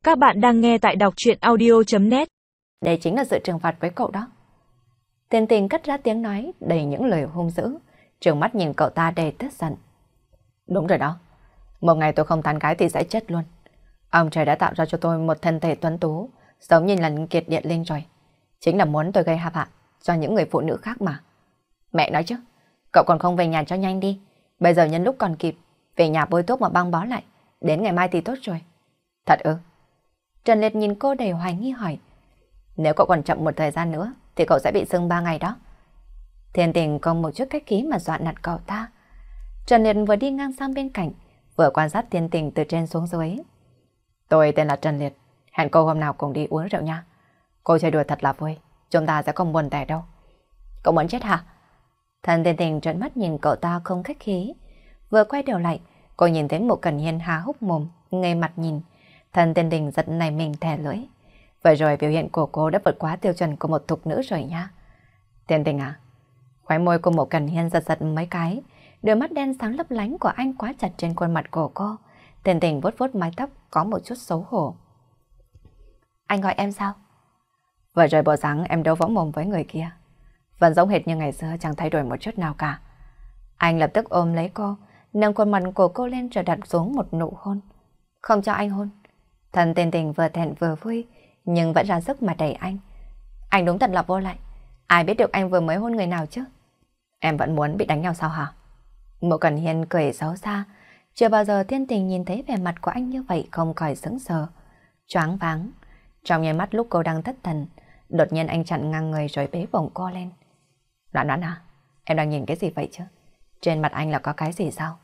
Các bạn đang nghe tại đọc truyện audio.net. Đây chính là sự trừng phạt với cậu đó. Tiền Tình cất ra tiếng nói đầy những lời hung dữ, trừng mắt nhìn cậu ta đầy tức giận. Đúng rồi đó, một ngày tôi không tán gái thì sẽ chết luôn. Ông trời đã tạo ra cho tôi một thân thể tuấn tú, giống như là kiệt điện linh rồi. Chính là muốn tôi gây hạp hại cho những người phụ nữ khác mà. Mẹ nói chứ, cậu còn không về nhà cho nhanh đi. Bây giờ nhân lúc còn kịp, về nhà bôi thuốc mà băng bó lại. Đến ngày mai thì tốt rồi. Thật ư? Trần Liệt nhìn cô đầy hoài nghi hỏi. Nếu cậu còn chậm một thời gian nữa thì cậu sẽ bị sưng 3 ngày đó. Thiên Tình không một chút cách khí mà dọa nạt cậu ta. Trần Liệt vừa đi ngang sang bên cạnh, vừa quan sát Thiên Tình từ trên xuống dưới. Tôi tên là Trần Liệt, hẹn cô hôm nào cùng đi uống rượu nha. Cô chơi đùa thật là vui, chúng ta sẽ không buồn tẻ đâu. Cậu muốn chết hả? Thần Thiên Tình trợn mắt nhìn cậu ta không khách khí. Vừa quay đầu lại, cô nhìn thấy Mộ Cẩn Hiên há hốc mồm, ngây mặt nhìn. Thần Thiên Tình giật nảy mình thè lưỡi. Vậy rồi biểu hiện của cô đã vượt quá tiêu chuẩn của một thục nữ rồi nha. Thiên Tình à? Khóe môi của Mộ Cẩn Hiên giật giật mấy cái. Đôi mắt đen sáng lấp lánh của anh quá chặt trên khuôn mặt của cô. Thiên Tình vuốt vuốt mái tóc có một chút xấu hổ. Anh gọi em sao? Vậy rồi bộ dáng em đấu võ mồm với người kia vẫn giống hệt như ngày xưa, chẳng thay đổi một chút nào cả. Anh lập tức ôm lấy cô, nâng khuôn mặt của cô lên rồi đặt xuống một nụ hôn. Không cho anh hôn. Thần Thiên Tình vừa thẹn vừa vui, nhưng vẫn ra sức mà đẩy anh. Anh đúng thật là vô lại. Ai biết được anh vừa mới hôn người nào chứ? Em vẫn muốn bị đánh nhau sao hả? Mộ Cẩn Hiên cười xấu xa. Chưa bao giờ Thiên Tình nhìn thấy vẻ mặt của anh như vậy, không khỏi sững sờ, choáng váng. Trong nháy mắt lúc cô đang thất thần, đột nhiên anh chặn ngang người rồi bế bổng cô lên. Đoán à? Em đang nhìn cái gì vậy chứ? Trên mặt anh là có cái gì sao?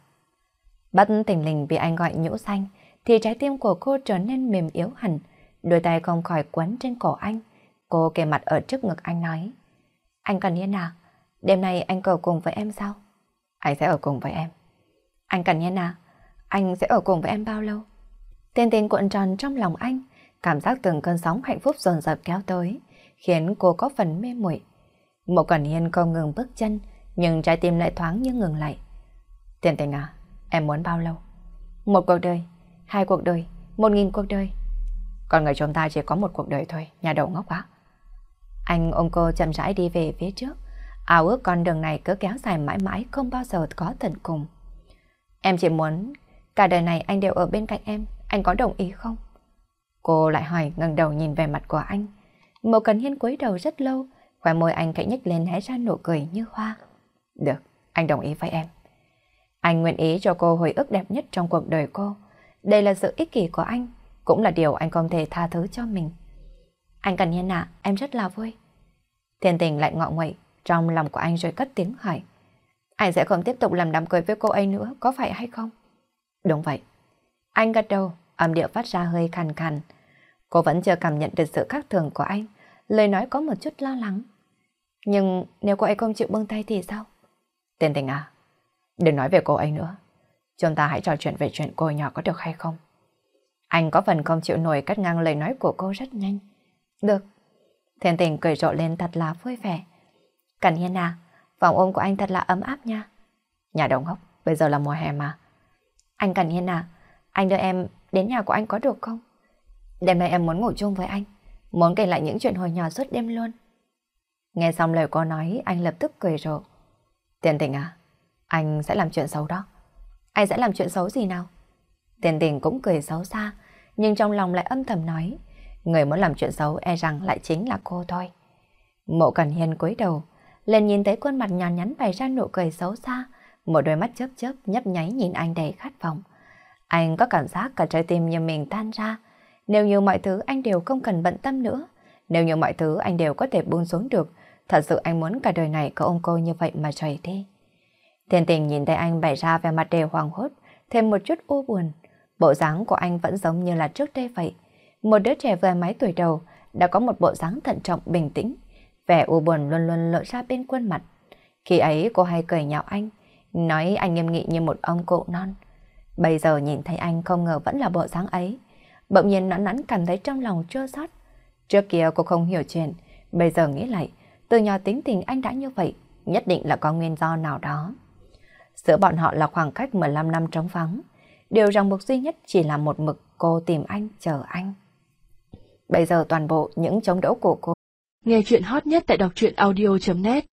Bất thình lình bị anh gọi nhũ xanh, thì trái tim của cô trở nên mềm yếu hẳn. Đôi tay không khỏi quấn trên cổ anh. Cô kề mặt ở trước ngực anh nói. Anh Cần Hiên à? Đêm nay anh ở cùng với em sao? Anh sẽ ở cùng với em. Anh Cần Hiên à? Anh sẽ ở cùng với em bao lâu? Tên tình cuộn tròn trong lòng anh. Cảm giác từng cơn sóng hạnh phúc dồn dập kéo tới, khiến cô có phần mê muội. Mộ Cẩn Hiên không ngừng bước chân, nhưng trái tim lại thoáng như ngừng lại. Tiền Tình à, em muốn bao lâu? Một cuộc đời, 2 cuộc đời, 1000 cuộc đời. Còn người chúng ta chỉ có một cuộc đời thôi, nhà đầu ngốc á. Anh ôm cô chậm rãi đi về phía trước, ao ước con đường này cứ kéo dài mãi mãi, không bao giờ có tận cùng. Em chỉ muốn cả đời này anh đều ở bên cạnh em, anh có đồng ý không? Cô lại hỏi, ngẩng đầu nhìn về mặt của anh. Mộ Cẩn Hiên cúi đầu rất lâu, khóe môi anh khẽ nhếch lên hé ra nụ cười như hoa. Được, anh đồng ý với em. Anh nguyện ý cho cô hồi ức đẹp nhất trong cuộc đời cô. Đây là sự ích kỷ của anh, cũng là điều anh không thể tha thứ cho mình. Anh Cần Hiên ạ, em rất là vui. Thiên Tình lại ngọ nguậy trong lòng của anh rồi cất tiếng hỏi. Anh sẽ không tiếp tục làm đám cưới với cô ấy nữa, có phải hay không? Đúng vậy. Anh gật đầu, âm điệu phát ra hơi khàn khàn. Cô vẫn chưa cảm nhận được sự khác thường của anh, lời nói có một chút lo lắng. Nhưng nếu cô ấy không chịu buông tay thì sao? Thiên Tình à, đừng nói về cô ấy nữa. Chúng ta hãy trò chuyện về chuyện cô nhỏ có được hay không? Anh có phần không chịu nổi cắt ngang lời nói của cô rất nhanh. Được. Thiên Tình cười rộ lên thật là vui vẻ. Cần Hiên à, vòng ôm của anh thật là ấm áp nha. Nhà đầu ngốc, bây giờ là mùa hè mà. Anh Cần Hiên à, anh đưa em đến nhà của anh có được không? Đêm nay em muốn ngủ chung với anh, muốn kể lại những chuyện hồi nhỏ suốt đêm luôn. Nghe xong lời cô nói, anh lập tức cười rộ. Thiên Tình à, anh sẽ làm chuyện xấu đó. Anh sẽ làm chuyện xấu gì nào? Thiên Tình cũng cười xấu xa, nhưng trong lòng lại âm thầm nói, người muốn làm chuyện xấu e rằng lại chính là cô thôi. Mộ Cẩn Hiên cúi đầu, lên nhìn thấy khuôn mặt nhỏ nhắn bày ra nụ cười xấu xa, một đôi mắt chớp chớp nhấp nháy nhìn anh đầy khát vọng. Anh có cảm giác cả trái tim như mình tan ra. Nếu như mọi thứ anh đều không cần bận tâm nữa, nếu như mọi thứ anh đều có thể buông xuống được, thật sự anh muốn cả đời này có ôm cô như vậy mà rời đi. Thiên Tình nhìn thấy anh bày ra vẻ mặt đều hoảng hốt, thêm một chút u buồn. Bộ dáng của anh vẫn giống như là trước đây vậy. Một đứa trẻ vừa mấy tuổi đầu đã có một bộ dáng thận trọng bình tĩnh, vẻ u buồn luôn luôn lộ ra bên khuôn mặt. Khi ấy cô hay cười nhạo anh, nói anh nghiêm nghị như một ông cụ non. Bây giờ nhìn thấy anh không ngờ vẫn là bộ dáng ấy. Bỗng nhiên nõn nắn cảm thấy trong lòng chua xót. Trước kia cô không hiểu chuyện, bây giờ nghĩ lại, từ nhỏ tính tình anh đã như vậy, nhất định là có nguyên do nào đó. Giữa bọn họ là khoảng cách 15 năm trống vắng. Điều ràng buộc duy nhất chỉ là một mực cô tìm anh, chờ anh. Bây giờ toàn bộ những chống đỡ của cô. Nghe chuyện hot nhất tại đọc truyện audio.net